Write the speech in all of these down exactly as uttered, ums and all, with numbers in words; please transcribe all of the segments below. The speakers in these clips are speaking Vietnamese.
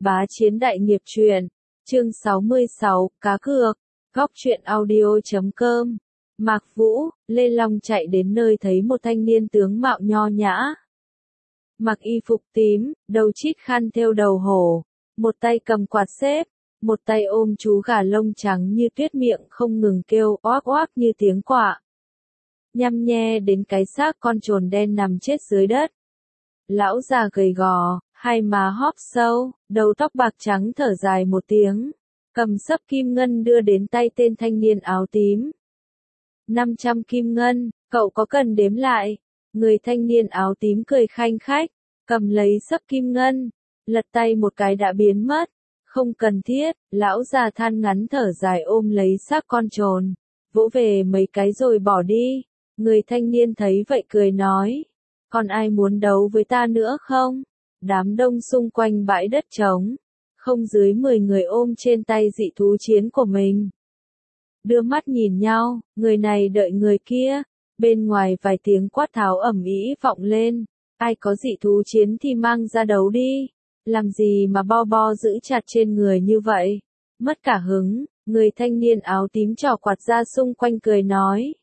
Bá Chiến Đại Nghiệp Truyện, chương sáu mươi sáu, Cá Cược, Góc truyện audio chấm com. Mạc Vũ, Lê Long chạy đến nơi thấy một thanh niên tướng mạo nho nhã. Mặc y phục tím, đầu chít khăn thêu đầu hổ, một tay cầm quạt xếp, một tay ôm chú gà lông trắng như tuyết, miệng không ngừng kêu oác oác như tiếng quạ. Nhăm nhe đến cái xác con trồn đen nằm chết dưới đất. Lão già gầy gò, hai má hóp sâu, đầu tóc bạc trắng thở dài một tiếng, cầm xấp kim ngân đưa đến tay tên thanh niên áo tím. năm trăm kim ngân, cậu có cần đếm lại? Người thanh niên áo tím cười khanh khách, cầm lấy xấp kim ngân, lật tay một cái đã biến mất. Không cần thiết, lão già than ngắn thở dài ôm lấy xác con trồn, vỗ về mấy cái rồi bỏ đi. Người thanh niên thấy vậy cười nói, còn ai muốn đấu với ta nữa không? Đám đông xung quanh bãi đất trống, không dưới mười người ôm trên tay dị thú chiến của mình. Đưa mắt nhìn nhau, người này đợi người kia, bên ngoài vài tiếng quát tháo ầm ĩ vọng lên, ai có dị thú chiến thì mang ra đấu đi, làm gì mà bo bo giữ chặt trên người như vậy, mất cả hứng. Người thanh niên áo tím trỏ quạt ra xung quanh cười nói,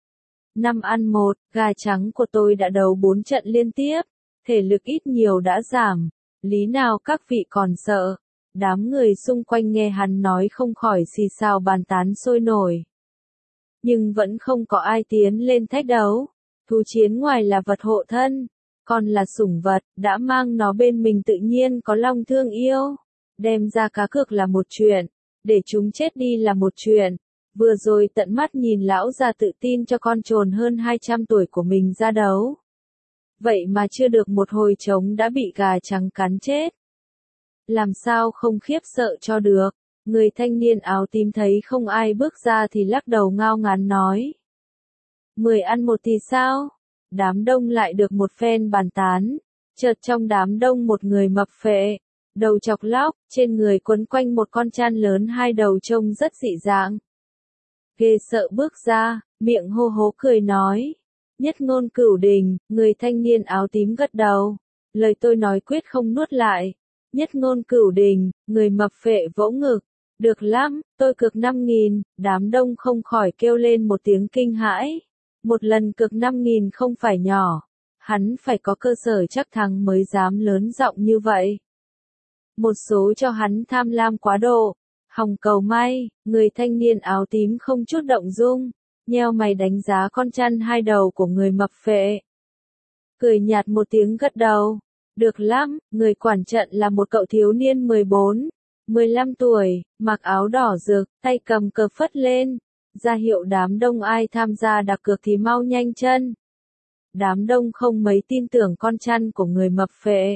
năm ăn một, gà trắng của tôi đã đấu bốn trận liên tiếp, thể lực ít nhiều đã giảm, lý nào các vị còn sợ? Đám người xung quanh nghe hắn nói không khỏi xì xào bàn tán sôi nổi. Nhưng vẫn không có ai tiến lên thách đấu. Thú chiến ngoài là vật hộ thân, còn là sủng vật, đã mang nó bên mình tự nhiên có lòng thương yêu. Đem ra cá cược là một chuyện, để chúng chết đi là một chuyện. Vừa rồi tận mắt nhìn lão già tự tin cho con trồn hơn hai trăm tuổi của mình ra đấu. Vậy mà chưa được một hồi trống đã bị gà trắng cắn chết. Làm sao không khiếp sợ cho được? Người thanh niên áo tím thấy không ai bước ra thì lắc đầu ngao ngán nói. Mười ăn một thì sao? Đám đông lại được một phen bàn tán. Chợt trong đám đông một người mập phệ, đầu chọc lóc, trên người quấn quanh một con chăn lớn hai đầu trông rất dị dạng. Ghê sợ bước ra, miệng hô hố cười nói. Nhất ngôn cửu đình, người thanh niên áo tím gật đầu. Lời tôi nói quyết không nuốt lại. Nhất ngôn cửu đình, người mập phệ vỗ ngực. Được lắm, tôi cược năm nghìn, đám đông không khỏi kêu lên một tiếng kinh hãi. Một lần cược năm nghìn không phải nhỏ. Hắn phải có cơ sở chắc thắng mới dám lớn giọng như vậy. Một số cho hắn tham lam quá độ. Hòng cầu may, người thanh niên áo tím không chút động dung, nheo mày đánh giá con chăn hai đầu của người mập phệ. Cười nhạt một tiếng gật đầu. Được lắm, người quản trận là một cậu thiếu niên mười bốn, mười lăm tuổi, mặc áo đỏ rực, tay cầm cờ phất lên, ra hiệu đám đông ai tham gia đặt cược thì mau nhanh chân. Đám đông không mấy tin tưởng con chăn của người mập phệ.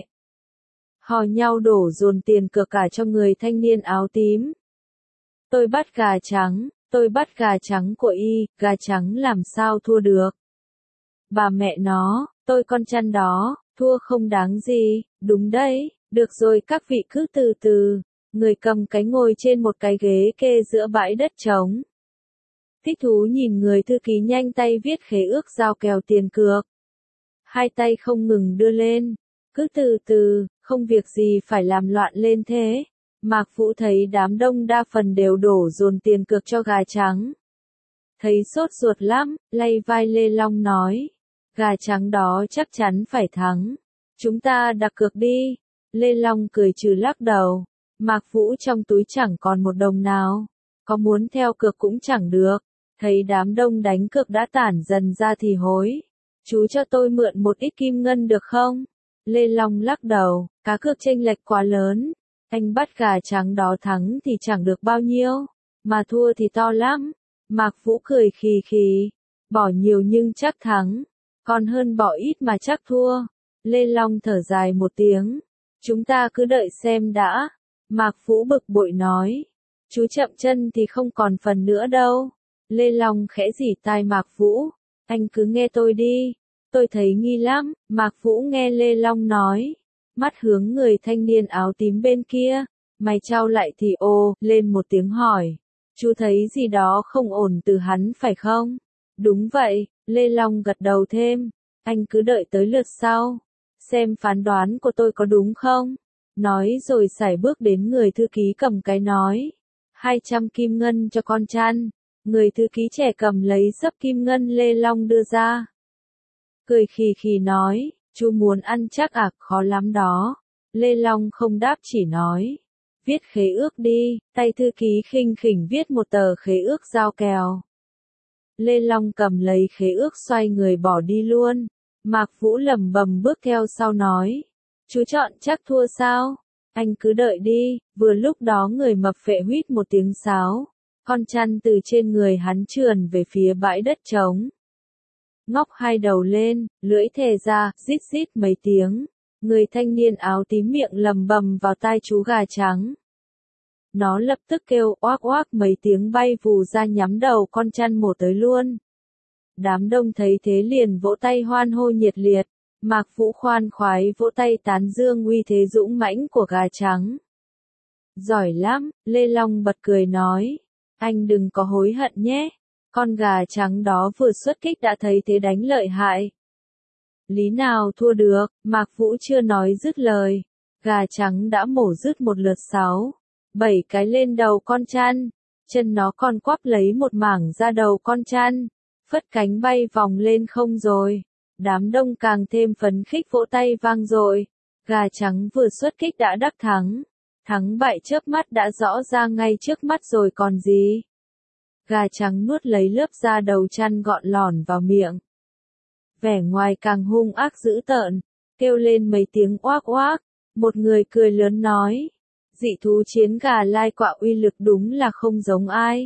Hò nhau đổ dồn tiền cược cả cho người thanh niên áo tím. Tôi bắt gà trắng, tôi bắt gà trắng của y, gà trắng làm sao thua được. Bà mẹ nó, tôi con chăn đó, thua không đáng gì, đúng đấy, được rồi các vị cứ từ từ. Người cầm cái ngồi trên một cái ghế kê giữa bãi đất trống. Thích thú nhìn người thư ký nhanh tay viết khế ước giao kèo tiền cược. Hai tay không ngừng đưa lên, cứ từ từ, không việc gì phải làm loạn lên thế. Mạc Vũ thấy đám đông đa phần đều đổ dồn tiền cược cho gà trắng. Thấy sốt ruột lắm, lay vai Lê Long nói. Gà trắng đó chắc chắn phải thắng. Chúng ta đặt cược đi. Lê Long cười trừ lắc đầu. Mạc Vũ trong túi chẳng còn một đồng nào. Có muốn theo cược cũng chẳng được. Thấy đám đông đánh cược đã tản dần ra thì hối. Chú cho tôi mượn một ít kim ngân được không? Lê Long lắc đầu. Cá cược chênh lệch quá lớn. Anh bắt gà trắng đó thắng thì chẳng được bao nhiêu. Mà thua thì to lắm. Mạc Vũ cười khì khì. Bỏ nhiều nhưng chắc thắng. Còn hơn bỏ ít mà chắc thua. Lê Long thở dài một tiếng. Chúng ta cứ đợi xem đã. Mạc Vũ bực bội nói. Chú chậm chân thì không còn phần nữa đâu. Lê Long khẽ rỉ tai Mạc Vũ. Anh cứ nghe tôi đi. Tôi thấy nghi lắm. Mạc Vũ nghe Lê Long nói. Mắt hướng người thanh niên áo tím bên kia. Mày trao lại thì ô, lên một tiếng hỏi. Chú thấy gì đó không ổn từ hắn phải không? Đúng vậy, Lê Long gật đầu thêm. Anh cứ đợi tới lượt sau. Xem phán đoán của tôi có đúng không? Nói rồi sải bước đến người thư ký cầm cái nói. Hai trăm kim ngân cho con chăn. Người thư ký trẻ cầm lấy xấp kim ngân Lê Long đưa ra. Cười khì khì nói, chú muốn ăn chắc à, khó lắm đó. Lê Long không đáp chỉ nói. Viết khế ước đi, tay thư ký khinh khỉnh viết một tờ khế ước giao kèo. Lê Long cầm lấy khế ước xoay người bỏ đi luôn. Mạc Vũ lẩm bẩm bước theo sau nói. Chú chọn chắc thua sao? Anh cứ đợi đi. Vừa lúc đó người mập phệ huýt một tiếng sáo. Con chăn từ trên người hắn trườn về phía bãi đất trống. Ngóc hai đầu lên, lưỡi thè ra, rít rít mấy tiếng. Người thanh niên áo tím miệng lầm bầm vào tai chú gà trắng. Nó lập tức kêu oác oác mấy tiếng bay vù ra nhắm đầu con chăn mổ tới luôn. Đám đông thấy thế liền vỗ tay hoan hô nhiệt liệt. Mạc Vũ khoan khoái vỗ tay tán dương uy thế dũng mãnh của gà trắng. Giỏi lắm, Lê Long bật cười nói. Anh đừng có hối hận nhé. Con gà trắng đó vừa xuất kích đã thấy thế đánh lợi hại. Lý nào thua được, Mạc Vũ chưa nói dứt lời. Gà trắng đã mổ dứt một lượt sáu, bảy cái lên đầu con chăn. Chân nó còn quắp lấy một mảng ra đầu con chăn. Phất cánh bay vòng lên không rồi. Đám đông càng thêm phấn khích vỗ tay vang dội. Gà trắng vừa xuất kích đã đắc thắng. Thắng bại chớp mắt đã rõ ra ngay trước mắt rồi còn gì. Gà trắng nuốt lấy lớp da đầu chăn gọn lỏn vào miệng. Vẻ ngoài càng hung ác dữ tợn, kêu lên mấy tiếng oác oác. Một người cười lớn nói. Dị thú chiến gà lai quạ uy lực đúng là không giống ai.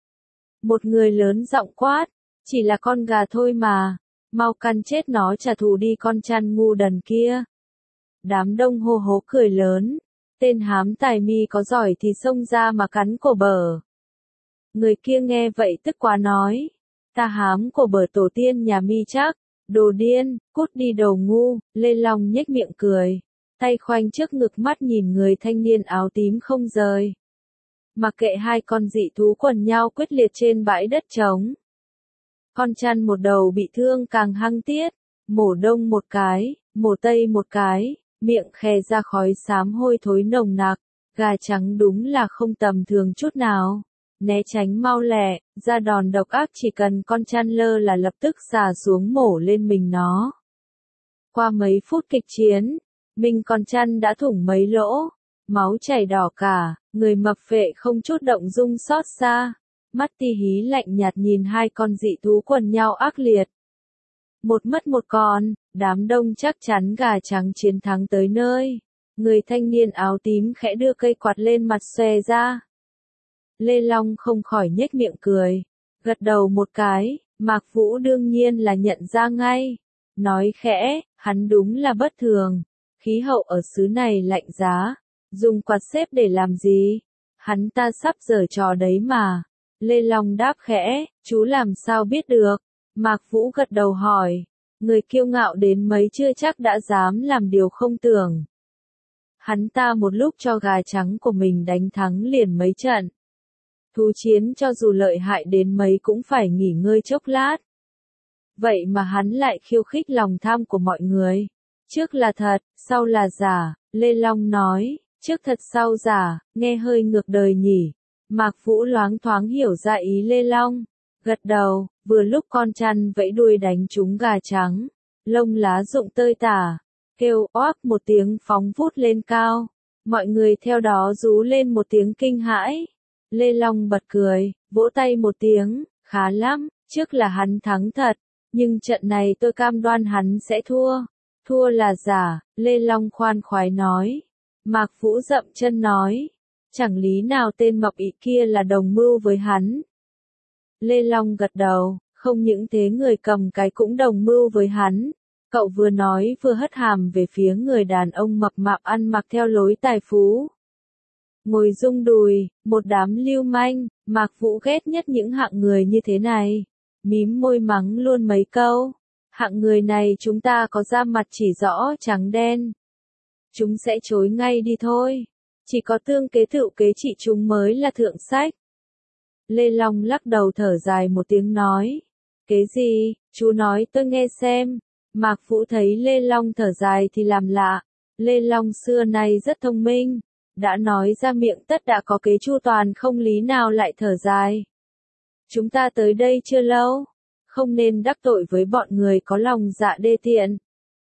Một người lớn giọng quát. Chỉ là con gà thôi mà. Mau căn chết nó trả thù đi con chăn ngu đần kia. Đám đông hô hố cười lớn. Tên hám tài mi có giỏi thì xông ra mà cắn cổ bờ. Người kia nghe vậy tức quá nói. Ta hám cổ bờ tổ tiên nhà mi chắc. Đồ điên, cút đi đồ ngu. Lê Long nhếch miệng cười. Tay khoanh trước ngực mắt nhìn người thanh niên áo tím không rời. Mặc kệ hai con dị thú quần nhau quyết liệt trên bãi đất trống. Con chăn một đầu bị thương càng hăng tiết. Mổ đông một cái, mổ tây một cái. Miệng khè ra khói xám hôi thối nồng nặc. Gà trắng đúng là không tầm thường chút nào. Né tránh mau lẹ, ra đòn độc ác chỉ cần con chăn lơ là lập tức xà xuống mổ lên mình nó. Qua mấy phút kịch chiến, mình con chăn đã thủng mấy lỗ, máu chảy đỏ cả, người mập phệ không chút động dung xót xa. Mắt ti hí lạnh nhạt nhìn hai con dị thú quần nhau ác liệt. Một mất một con, đám đông chắc chắn gà trắng chiến thắng tới nơi. Người thanh niên áo tím khẽ đưa cây quạt lên mặt xòe ra. Lê Long không khỏi nhếch miệng cười. Gật đầu một cái, Mạc Vũ đương nhiên là nhận ra ngay. Nói khẽ, hắn đúng là bất thường. Khí hậu ở xứ này lạnh giá. Dùng quạt xếp để làm gì? Hắn ta sắp giở trò đấy mà. Lê Long đáp khẽ, chú làm sao biết được? Mạc Vũ gật đầu hỏi. Người kiêu ngạo đến mấy chưa chắc đã dám làm điều không tưởng. Hắn ta một lúc cho gà trắng của mình đánh thắng liền mấy trận. Thú chiến cho dù lợi hại đến mấy cũng phải nghỉ ngơi chốc lát. Vậy mà hắn lại khiêu khích lòng tham của mọi người. Trước là thật, sau là giả, Lê Long nói, trước thật sau giả, nghe hơi ngược đời nhỉ. Mạc Vũ loáng thoáng hiểu ra ý Lê Long. Gật đầu, vừa lúc con chăn vẫy đuôi đánh trúng gà trắng. Lông lá rụng tơi tả. Kêu oác một tiếng phóng vút lên cao. Mọi người theo đó rú lên một tiếng kinh hãi. Lê Long bật cười, vỗ tay một tiếng, khá lắm, trước là hắn thắng thật, nhưng trận này tôi cam đoan hắn sẽ thua. Thua là giả, Lê Long khoan khoái nói. Mạc Vũ dậm chân nói, chẳng lý nào tên mập ị kia là đồng mưu với hắn. Lê Long gật đầu, không những thế người cầm cái cũng đồng mưu với hắn. Cậu vừa nói vừa hất hàm về phía người đàn ông mập mạp ăn mặc theo lối tài phú. Ngồi rung đùi, một đám lưu manh, Mạc Vũ ghét nhất những hạng người như thế này. Mím môi mắng luôn mấy câu. Hạng người này chúng ta có da mặt chỉ rõ trắng đen. Chúng sẽ chối ngay đi thôi. Chỉ có tương kế tựu kế trị chúng mới là thượng sách. Lê Long lắc đầu thở dài một tiếng nói. Kế gì, chú nói tôi nghe xem. Mạc Vũ thấy Lê Long thở dài thì làm lạ. Lê Long xưa nay rất thông minh, đã nói ra miệng tất đã có kế chu toàn, không lý nào lại thở dài. Chúng ta tới đây chưa lâu, không nên đắc tội với bọn người có lòng dạ đê tiện.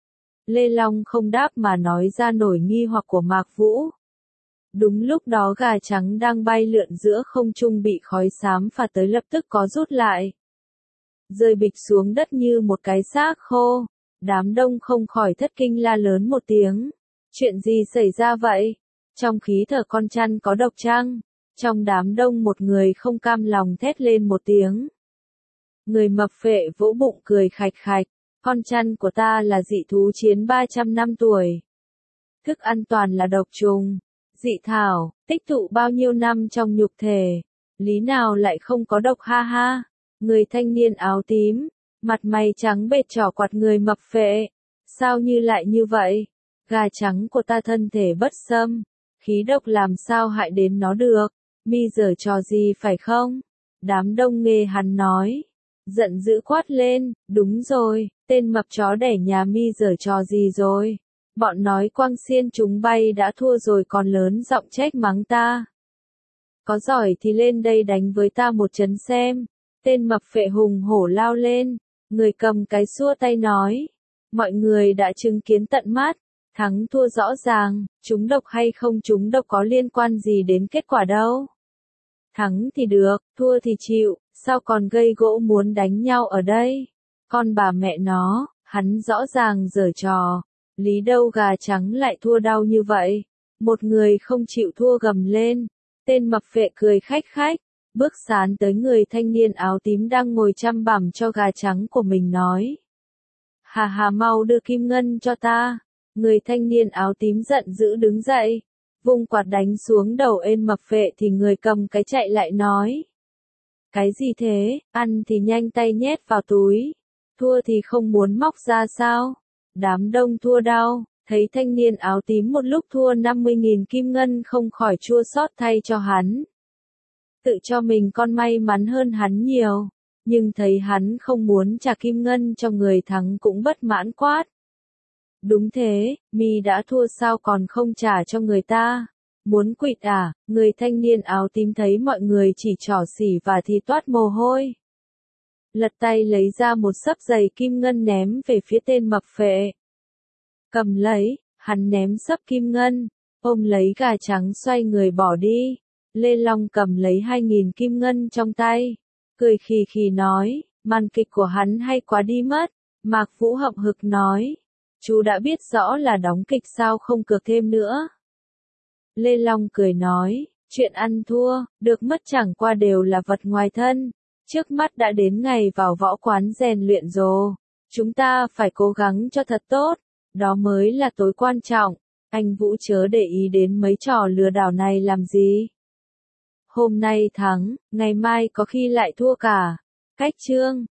Lê Long không đáp mà nói ra nỗi nghi hoặc của Mạc Vũ. Đúng lúc đó gà trắng đang bay lượn giữa không trung bị khói xám phả tới lập tức có rút lại. Rơi bịch xuống đất như một cái xác khô, đám đông không khỏi thất kinh la lớn một tiếng. Chuyện gì xảy ra vậy? Trong khí thở con chăn có độc chăng? Trong đám đông một người không cam lòng thét lên một tiếng. Người mập phệ vỗ bụng cười khạch khạch. Con chăn của ta là dị thú chiến ba trăm năm tuổi. Thức ăn toàn là độc trùng, dị thảo, tích tụ bao nhiêu năm trong nhục thể. Lý nào lại không có độc ha ha. Người thanh niên áo tím, mặt mày trắng bệt trỏ quạt người mập phệ. Sao như lại như vậy? Gà trắng của ta thân thể bất xâm, khí độc làm sao hại đến nó được? Mi giở trò gì phải không? Đám đông nghe hắn nói, giận dữ quát lên, đúng rồi, tên mập chó đẻ nhà Mi giở trò gì rồi? Bọn nói quang xiên chúng bay đã thua rồi còn lớn giọng trách mắng ta. Có giỏi thì lên đây đánh với ta một trận xem. Tên mập phệ hùng hổ lao lên, người cầm cái xua tay nói. Mọi người đã chứng kiến tận mắt, thắng thua rõ ràng, trúng độc hay không trúng độc có liên quan gì đến kết quả đâu. Thắng thì được, thua thì chịu, sao còn gây gỗ muốn đánh nhau ở đây? Con bà mẹ nó, hắn rõ ràng giở trò, lý đâu gà trắng lại thua đau như vậy. Một người không chịu thua gầm lên, tên mập phệ cười khách khách, bước sán tới người thanh niên áo tím đang ngồi chăm bằm cho gà trắng của mình nói. Hà hà mau đưa kim ngân cho ta. Người thanh niên áo tím giận dữ đứng dậy, vung quạt đánh xuống đầu ên mập phệ thì người cầm cái chạy lại nói. Cái gì thế, ăn thì nhanh tay nhét vào túi, thua thì không muốn móc ra sao? Đám đông thua đau, thấy thanh niên áo tím một lúc thua năm mươi nghìn kim ngân không khỏi chua xót thay cho hắn. Tự cho mình con may mắn hơn hắn nhiều, nhưng thấy hắn không muốn trả kim ngân cho người thắng cũng bất mãn quát. Đúng thế, Mi đã thua sao còn không trả cho người ta? Muốn quỵt à? Người thanh niên áo tím thấy mọi người chỉ trỏ xỉ và thì toát mồ hôi. Lật tay lấy ra một xấp giày kim ngân ném về phía tên mập phệ. Cầm lấy, hắn ném xấp kim ngân, ôm lấy gà trắng xoay người bỏ đi. Lê Long cầm lấy hai nghìn kim ngân trong tay, cười khì khì nói, màn kịch của hắn hay quá đi mất. Mạc Vũ hậm hực nói. Chú đã biết rõ là đóng kịch sao không cược thêm nữa. Lê Long cười nói, chuyện ăn thua, được mất chẳng qua đều là vật ngoài thân. Trước mắt đã đến ngày vào võ quán rèn luyện rồi. Chúng ta phải cố gắng cho thật tốt, đó mới là tối quan trọng. Anh Vũ chớ để ý đến mấy trò lừa đảo này làm gì. Hôm nay thắng, ngày mai có khi lại thua cả. Cách chương